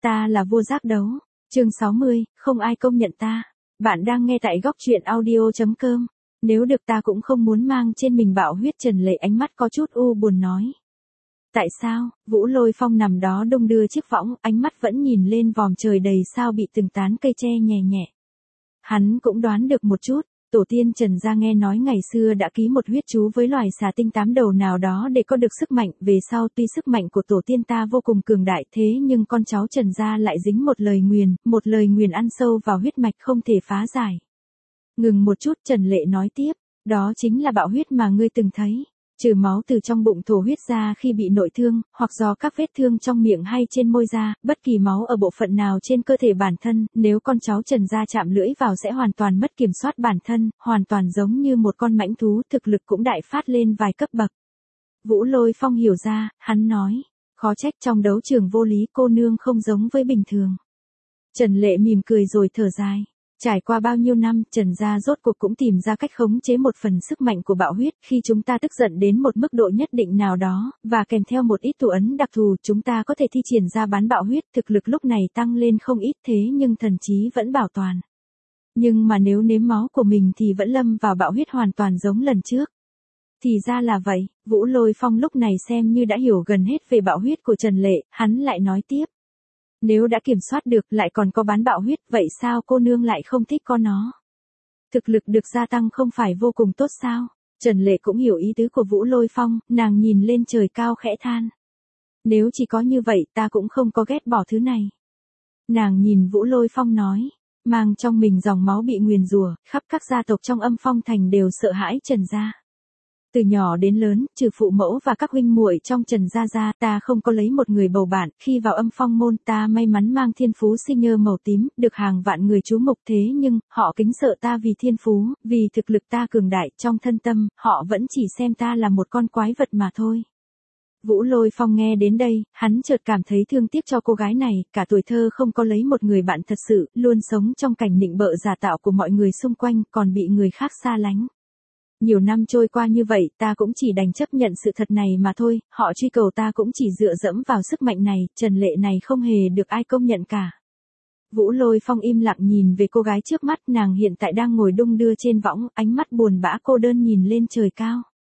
Ta là vua giác đấu. Chương 60, không ai công nhận ta. Bạn đang nghe tại góc truyện audio.com. Nếu được ta cũng không muốn mang trên mình bạo huyết. Trần Lệ ánh mắt có chút u buồn nói. Tại sao? Vũ Lôi Phong nằm đó đung đưa chiếc võng, ánh mắt vẫn nhìn lên vòm trời đầy sao bị từng tán cây tre nhẹ nhẹ. Hắn cũng đoán được một chút. Tổ tiên Trần gia nghe nói ngày xưa đã ký một huyết chú với loài xà tinh 8 đầu nào đó để có được sức mạnh. Về sau tuy sức mạnh của tổ tiên ta vô cùng cường đại thế nhưng con cháu Trần gia lại dính một lời nguyền ăn sâu vào huyết mạch không thể phá giải. Ngừng một chút, Trần Lệ nói tiếp, đó chính là bạo huyết mà ngươi từng thấy. Trừ máu từ trong bụng thổ huyết ra khi bị nội thương, hoặc do các vết thương trong miệng hay trên môi ra, bất kỳ máu ở bộ phận nào trên cơ thể bản thân, nếu con cháu Trần gia chạm lưỡi vào sẽ hoàn toàn mất kiểm soát bản thân, hoàn toàn giống như một con mãnh thú, thực lực cũng đại phát lên vài cấp bậc. Vũ Lôi Phong hiểu ra, hắn nói, khó trách trong đấu trường vô lý cô nương không giống với bình thường. Trần Lệ mỉm cười rồi thở dài. Trải qua bao nhiêu năm, Trần gia rốt cuộc cũng tìm ra cách khống chế một phần sức mạnh của bạo huyết. Khi chúng ta tức giận đến một mức độ nhất định nào đó, và kèm theo một ít thủ ấn đặc thù, chúng ta có thể thi triển ra bán bạo huyết. Thực lực lúc này tăng lên không ít thế nhưng thần trí vẫn bảo toàn. Nhưng mà nếu nếm máu của mình thì vẫn lâm vào bạo huyết hoàn toàn giống lần trước. Thì ra là vậy, Vũ Lôi Phong lúc này xem như đã hiểu gần hết về bạo huyết của Trần Lệ, hắn lại nói tiếp. Nếu đã kiểm soát được lại còn có bán bạo huyết, vậy sao cô nương lại không thích con nó? Thực lực được gia tăng không phải vô cùng tốt sao? Trần Lệ cũng hiểu ý tứ của Vũ Lôi Phong, nàng nhìn lên trời cao khẽ than. Nếu chỉ có như vậy ta cũng không có ghét bỏ thứ này. Nàng nhìn Vũ Lôi Phong nói, mang trong mình dòng máu bị nguyền rủa, khắp các gia tộc trong Âm Phong Thành đều sợ hãi Trần gia. Từ nhỏ đến lớn, trừ phụ mẫu và các huynh muội trong Trần gia ra, ta không có lấy một người bầu bạn. Khi vào Âm Phong môn, ta may mắn mang thiên phú sinh nhơ màu tím, được hàng vạn người chú mục thế nhưng, họ kính sợ ta vì thiên phú, vì thực lực ta cường đại, trong thân tâm, họ vẫn chỉ xem ta là một con quái vật mà thôi. Vũ Lôi Phong nghe đến đây, hắn chợt cảm thấy thương tiếc cho cô gái này, cả tuổi thơ không có lấy một người bạn thật sự, luôn sống trong cảnh nịnh bợ giả tạo của mọi người xung quanh, còn bị người khác xa lánh. Nhiều năm trôi qua như vậy, ta cũng chỉ đành chấp nhận sự thật này mà thôi, họ truy cầu ta cũng chỉ dựa dẫm vào sức mạnh này, Trần Lệ này không hề được ai công nhận cả. Vũ Lôi Phong im lặng nhìn về cô gái trước mắt, nàng hiện tại đang ngồi đung đưa trên võng, ánh mắt buồn bã cô đơn nhìn lên trời cao.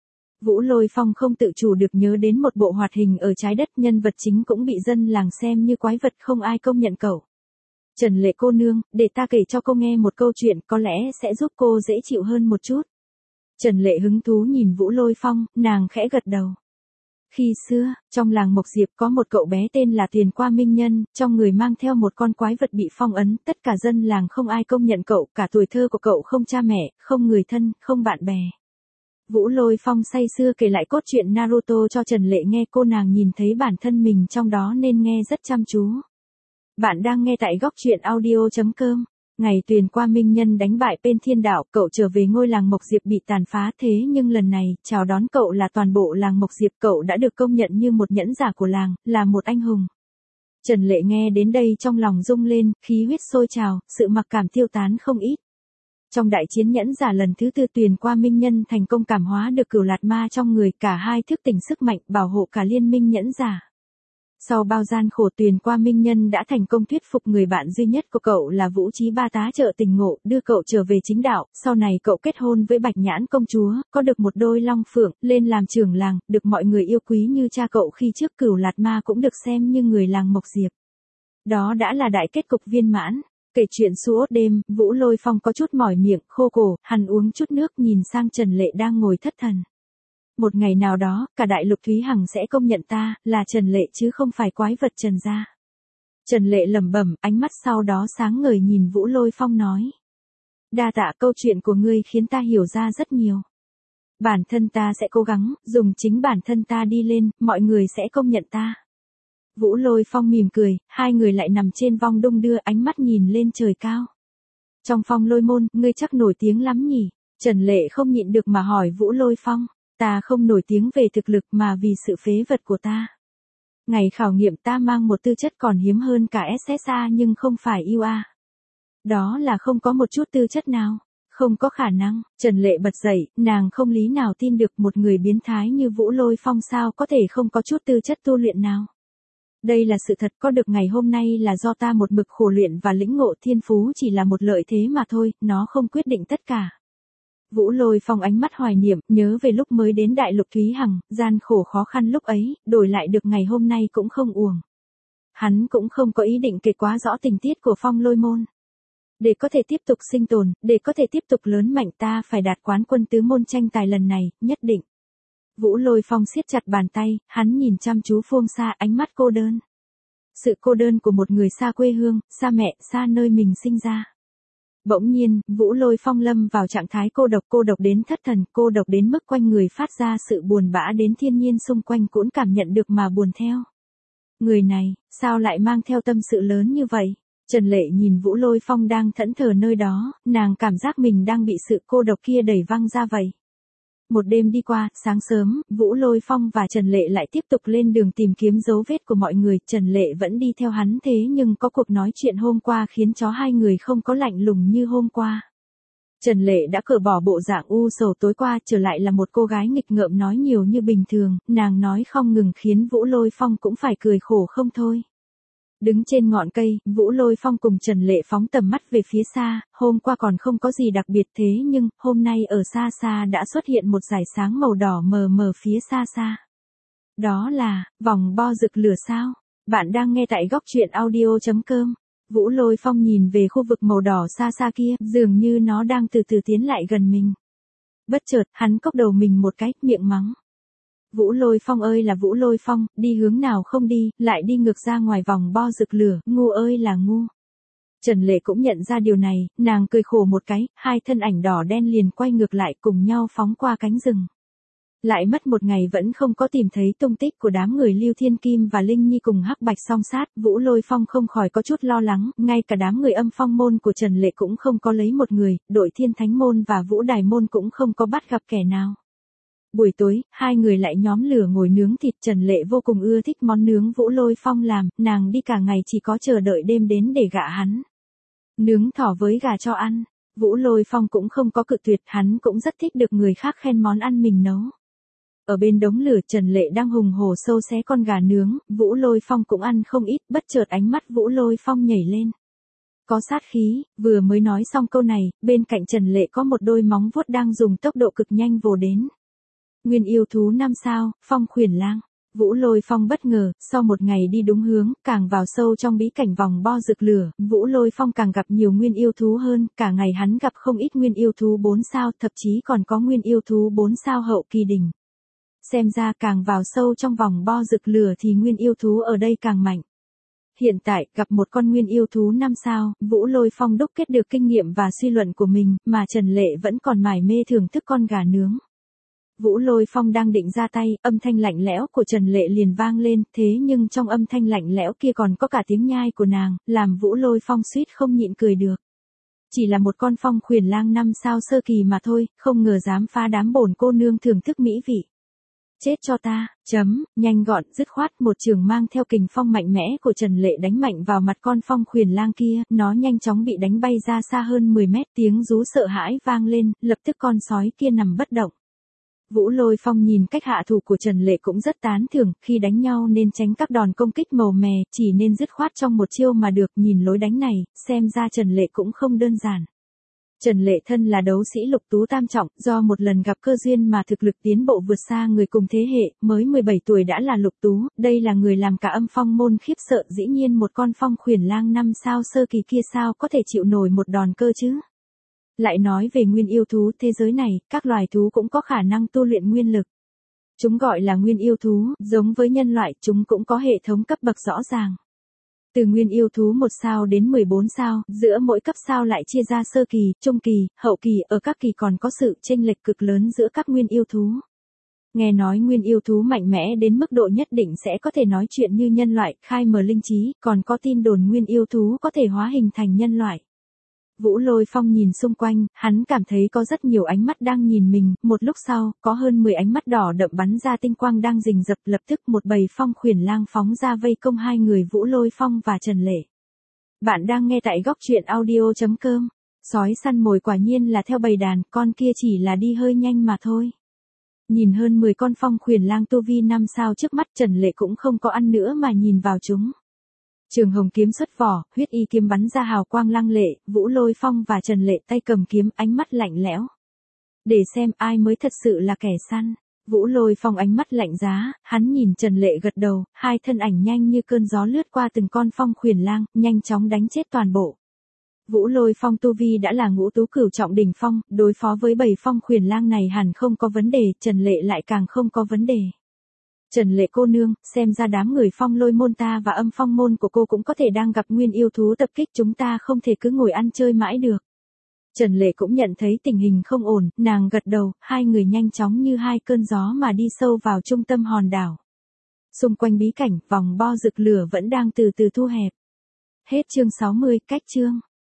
Vũ Lôi Phong không tự chủ được nhớ đến một bộ hoạt hình ở trái đất, nhân vật chính cũng bị dân làng xem như quái vật, không ai công nhận cậu. Trần Lệ cô nương, để ta kể cho cô nghe một câu chuyện có lẽ sẽ giúp cô dễ chịu hơn một chút. Trần Lệ hứng thú nhìn Vũ Lôi Phong, nàng khẽ gật đầu. Khi xưa, trong làng Mộc Diệp có một cậu bé tên là Tuyền Qua Minh Nhân, trong người mang theo một con quái vật bị phong ấn, tất cả dân làng không ai công nhận cậu, cả tuổi thơ của cậu không cha mẹ, không người thân, không bạn bè. Vũ Lôi Phong say sưa kể lại cốt truyện Naruto cho Trần Lệ nghe, cô nàng nhìn thấy bản thân mình trong đó nên nghe rất chăm chú. Bạn đang nghe tại góc truyện audio.com. Ngày Tuyền Qua Minh Nhân đánh bại Bên Thiên Đạo, cậu trở về ngôi làng Mộc Diệp bị tàn phá thế nhưng lần này, chào đón cậu là toàn bộ làng Mộc Diệp, cậu đã được công nhận như một nhẫn giả của làng, là một anh hùng. Trần Lệ nghe đến đây trong lòng rung lên, khí huyết sôi trào, sự mặc cảm tiêu tán không ít. Trong đại chiến nhẫn giả lần thứ 4, Tuyền Qua Minh Nhân thành công cảm hóa được Cửu Lạt Ma trong người, cả hai thức tỉnh sức mạnh, bảo hộ cả liên minh nhẫn giả. Sau bao gian khổ, Tuyền Qua Minh Nhân đã thành công thuyết phục người bạn duy nhất của cậu là Vũ Chí Ba tá trợ tình ngộ, đưa cậu trở về chính đạo. Sau này cậu kết hôn với Bạch Nhãn công chúa, có được một đôi long phượng, lên làm trưởng làng, được mọi người yêu quý như cha cậu khi trước. Cửu Lạt Ma cũng được xem như người làng Mộc Diệp. Đó đã là đại kết cục viên mãn. Kể chuyện suốt đêm, Vũ Lôi Phong có chút mỏi miệng, khô cổ, hắn uống chút nước nhìn sang Trần Lệ đang ngồi thất thần. Một ngày nào đó, cả đại lục Thúy Hằng sẽ công nhận ta, là Trần Lệ chứ không phải quái vật Trần gia. Trần Lệ lẩm bẩm, ánh mắt sau đó sáng ngời nhìn Vũ Lôi Phong nói. Đa tạ, câu chuyện của ngươi khiến ta hiểu ra rất nhiều. Bản thân ta sẽ cố gắng, dùng chính bản thân ta đi lên, mọi người sẽ công nhận ta. Vũ Lôi Phong mỉm cười, hai người lại nằm trên vong đung đưa, ánh mắt nhìn lên trời cao. Trong Phong Lôi môn, ngươi chắc nổi tiếng lắm nhỉ? Trần Lệ không nhịn được mà hỏi Vũ Lôi Phong. Ta không nổi tiếng về thực lực mà vì sự phế vật của ta. Ngày khảo nghiệm ta mang một tư chất còn hiếm hơn cả SSA nhưng không phải UA. Đó là không có một chút tư chất nào. Không có khả năng. Trần Lệ bật dậy, nàng không lý nào tin được một người biến thái như Vũ Lôi Phong sao có thể không có chút tư chất tu luyện nào. Đây là sự thật, có được ngày hôm nay là do ta một mực khổ luyện và lĩnh ngộ, thiên phú chỉ là một lợi thế mà thôi, nó không quyết định tất cả. Vũ Lôi Phong ánh mắt hoài niệm, nhớ về lúc mới đến Đại Lục Thúy Hằng, gian khổ khó khăn lúc ấy, đổi lại được ngày hôm nay cũng không uổng. Hắn cũng không có ý định kể quá rõ tình tiết của Phong Lôi môn. Để có thể tiếp tục sinh tồn, để có thể tiếp tục lớn mạnh, ta phải đạt quán quân tứ môn tranh tài lần này, nhất định. Vũ Lôi Phong siết chặt bàn tay, hắn nhìn chăm chú phương xa, ánh mắt cô đơn. Sự cô đơn của một người xa quê hương, xa mẹ, xa nơi mình sinh ra. Bỗng nhiên, Vũ Lôi Phong lâm vào trạng thái cô độc đến thất thần, cô độc đến mức quanh người phát ra sự buồn bã đến thiên nhiên xung quanh cũng cảm nhận được mà buồn theo. Người này, sao lại mang theo tâm sự lớn như vậy? Trần Lệ nhìn Vũ Lôi Phong đang thẫn thờ nơi đó, nàng cảm giác mình đang bị sự cô độc kia đẩy văng ra vậy. Một đêm đi qua, sáng sớm, Vũ Lôi Phong và Trần Lệ lại tiếp tục lên đường tìm kiếm dấu vết của mọi người. Trần Lệ vẫn đi theo hắn thế nhưng có cuộc nói chuyện hôm qua khiến cho hai người không có lạnh lùng như hôm qua. Trần Lệ đã cởi bỏ bộ dạng u sầu tối qua, trở lại là một cô gái nghịch ngợm nói nhiều như bình thường, nàng nói không ngừng khiến Vũ Lôi Phong cũng phải cười khổ không thôi. Đứng trên ngọn cây, Vũ Lôi Phong cùng Trần Lệ phóng tầm mắt về phía xa, hôm qua còn không có gì đặc biệt thế nhưng, hôm nay ở xa xa đã xuất hiện một dải sáng màu đỏ mờ mờ phía xa xa. Đó là, vòng bo rực lửa sao? Bạn đang nghe tại góc truyện audio.com. Vũ Lôi Phong nhìn về khu vực màu đỏ xa xa kia, dường như nó đang từ từ tiến lại gần mình. Bất chợt, hắn cốc đầu mình một cái, miệng mắng. Vũ Lôi Phong ơi là Vũ Lôi Phong, đi hướng nào không đi, lại đi ngược ra ngoài vòng bo rực lửa, ngu ơi là ngu. Trần Lệ cũng nhận ra điều này, nàng cười khổ một cái, hai thân ảnh đỏ đen liền quay ngược lại cùng nhau phóng qua cánh rừng. Lại mất một ngày vẫn không có tìm thấy tung tích của đám người Lưu Thiên Kim và Linh Nhi cùng Hắc Bạch song sát, Vũ Lôi Phong không khỏi có chút lo lắng, ngay cả đám người Âm Phong môn của Trần Lệ cũng không có lấy một người, đội Thiên Thánh môn và Vũ Đài môn cũng không có bắt gặp kẻ nào. Buổi tối, hai người lại nhóm lửa ngồi nướng thịt. Trần Lệ vô cùng ưa thích món nướng Vũ Lôi Phong làm, nàng đi cả ngày chỉ có chờ đợi đêm đến để gạ hắn. Nướng thỏ với gà cho ăn, Vũ Lôi Phong cũng không có cự tuyệt, hắn cũng rất thích được người khác khen món ăn mình nấu. Ở bên đống lửa Trần Lệ đang hùng hổ sâu xé con gà nướng, Vũ Lôi Phong cũng ăn không ít, bất chợt ánh mắt Vũ Lôi Phong nhảy lên. Có sát khí, vừa mới nói xong câu này, bên cạnh Trần Lệ có một đôi móng vuốt đang dùng tốc độ cực nhanh vồ đến. Nguyên yêu thú 5 sao, Phong Khuyển Lang. Vũ Lôi Phong bất ngờ, sau một ngày đi đúng hướng, càng vào sâu trong bí cảnh vòng bo rực lửa, Vũ Lôi Phong càng gặp nhiều nguyên yêu thú hơn, cả ngày hắn gặp không ít nguyên yêu thú 4 sao, thậm chí còn có nguyên yêu thú 4 sao hậu kỳ đỉnh. Xem ra càng vào sâu trong vòng bo rực lửa thì nguyên yêu thú ở đây càng mạnh. Hiện tại, gặp một con nguyên yêu thú 5 sao, Vũ Lôi Phong đúc kết được kinh nghiệm và suy luận của mình, mà Trần Lệ vẫn còn mải mê thưởng thức con gà nướng. Vũ Lôi Phong đang định ra tay, âm thanh lạnh lẽo của Trần Lệ liền vang lên, thế nhưng trong âm thanh lạnh lẽo kia còn có cả tiếng nhai của nàng, làm Vũ Lôi Phong suýt không nhịn cười được. Chỉ là một con Phong Khuyển Lang 5 sao sơ kỳ mà thôi, không ngờ dám phá đám bổn cô nương thưởng thức mỹ vị. Chết cho ta, nhanh gọn, dứt khoát, một trường mang theo kình phong mạnh mẽ của Trần Lệ đánh mạnh vào mặt con Phong Khuyển Lang kia, nó nhanh chóng bị đánh bay ra xa hơn 10 mét, tiếng rú sợ hãi vang lên, lập tức con sói kia nằm bất động. Vũ Lôi Phong nhìn cách hạ thủ của Trần Lệ cũng rất tán thưởng, khi đánh nhau nên tránh các đòn công kích màu mè, chỉ nên dứt khoát trong một chiêu mà được, nhìn lối đánh này, xem ra Trần Lệ cũng không đơn giản. Trần Lệ thân là đấu sĩ lục tú tam trọng, do một lần gặp cơ duyên mà thực lực tiến bộ vượt xa người cùng thế hệ, mới 17 tuổi đã là lục tú, đây là người làm cả Âm Phong môn khiếp sợ, dĩ nhiên một con Phong Khuyển Lang 5 sao sơ kỳ kia sao có thể chịu nổi một đòn cơ chứ. Lại nói về nguyên yêu thú thế giới này, các loài thú cũng có khả năng tu luyện nguyên lực. Chúng gọi là nguyên yêu thú, giống với nhân loại, chúng cũng có hệ thống cấp bậc rõ ràng. Từ nguyên yêu thú 1 sao đến 14 sao, giữa mỗi cấp sao lại chia ra sơ kỳ, trung kỳ, hậu kỳ, ở các kỳ còn có sự chênh lệch cực lớn giữa các nguyên yêu thú. Nghe nói nguyên yêu thú mạnh mẽ đến mức độ nhất định sẽ có thể nói chuyện như nhân loại, khai mở linh trí, còn có tin đồn nguyên yêu thú có thể hóa hình thành nhân loại. Vũ Lôi Phong nhìn xung quanh, hắn cảm thấy có rất nhiều ánh mắt đang nhìn mình, một lúc sau, có hơn 10 ánh mắt đỏ đậm bắn ra tinh quang đang rình rập, lập tức một bầy Phong Khuyển Lang phóng ra vây công hai người Vũ Lôi Phong và Trần Lệ. Bạn đang nghe tại góc truyện audio.com. Sói săn mồi quả nhiên là theo bầy đàn, con kia chỉ là đi hơi nhanh mà thôi. Nhìn hơn 10 con phong khuyển lang tu vi 5 sao trước mắt, Trần Lệ cũng không có ăn nữa mà nhìn vào chúng. Trường hồng kiếm xuất vỏ, huyết y kiếm bắn ra hào quang lăng lệ, Vũ Lôi Phong và Trần Lệ tay cầm kiếm, ánh mắt lạnh lẽo. Để xem ai mới thật sự là kẻ săn. Vũ Lôi Phong ánh mắt lạnh giá, hắn nhìn Trần Lệ gật đầu, hai thân ảnh nhanh như cơn gió lướt qua từng con phong khuyển lang, nhanh chóng đánh chết toàn bộ. Vũ Lôi Phong tu vi đã là ngũ tú cửu trọng đỉnh phong, đối phó với 7 phong khuyển lang này hẳn không có vấn đề, Trần Lệ lại càng không có vấn đề. Trần Lệ cô nương, xem ra đám người phong lôi môn ta và âm phong môn của cô cũng có thể đang gặp nguyên yêu thú tập kích, chúng ta không thể cứ ngồi ăn chơi mãi được. Trần Lệ cũng nhận thấy tình hình không ổn, nàng gật đầu, hai người nhanh chóng như hai cơn gió mà đi sâu vào trung tâm hòn đảo. Xung quanh bí cảnh, vòng bo rực lửa vẫn đang từ từ thu hẹp. Hết chương 60, cách chương.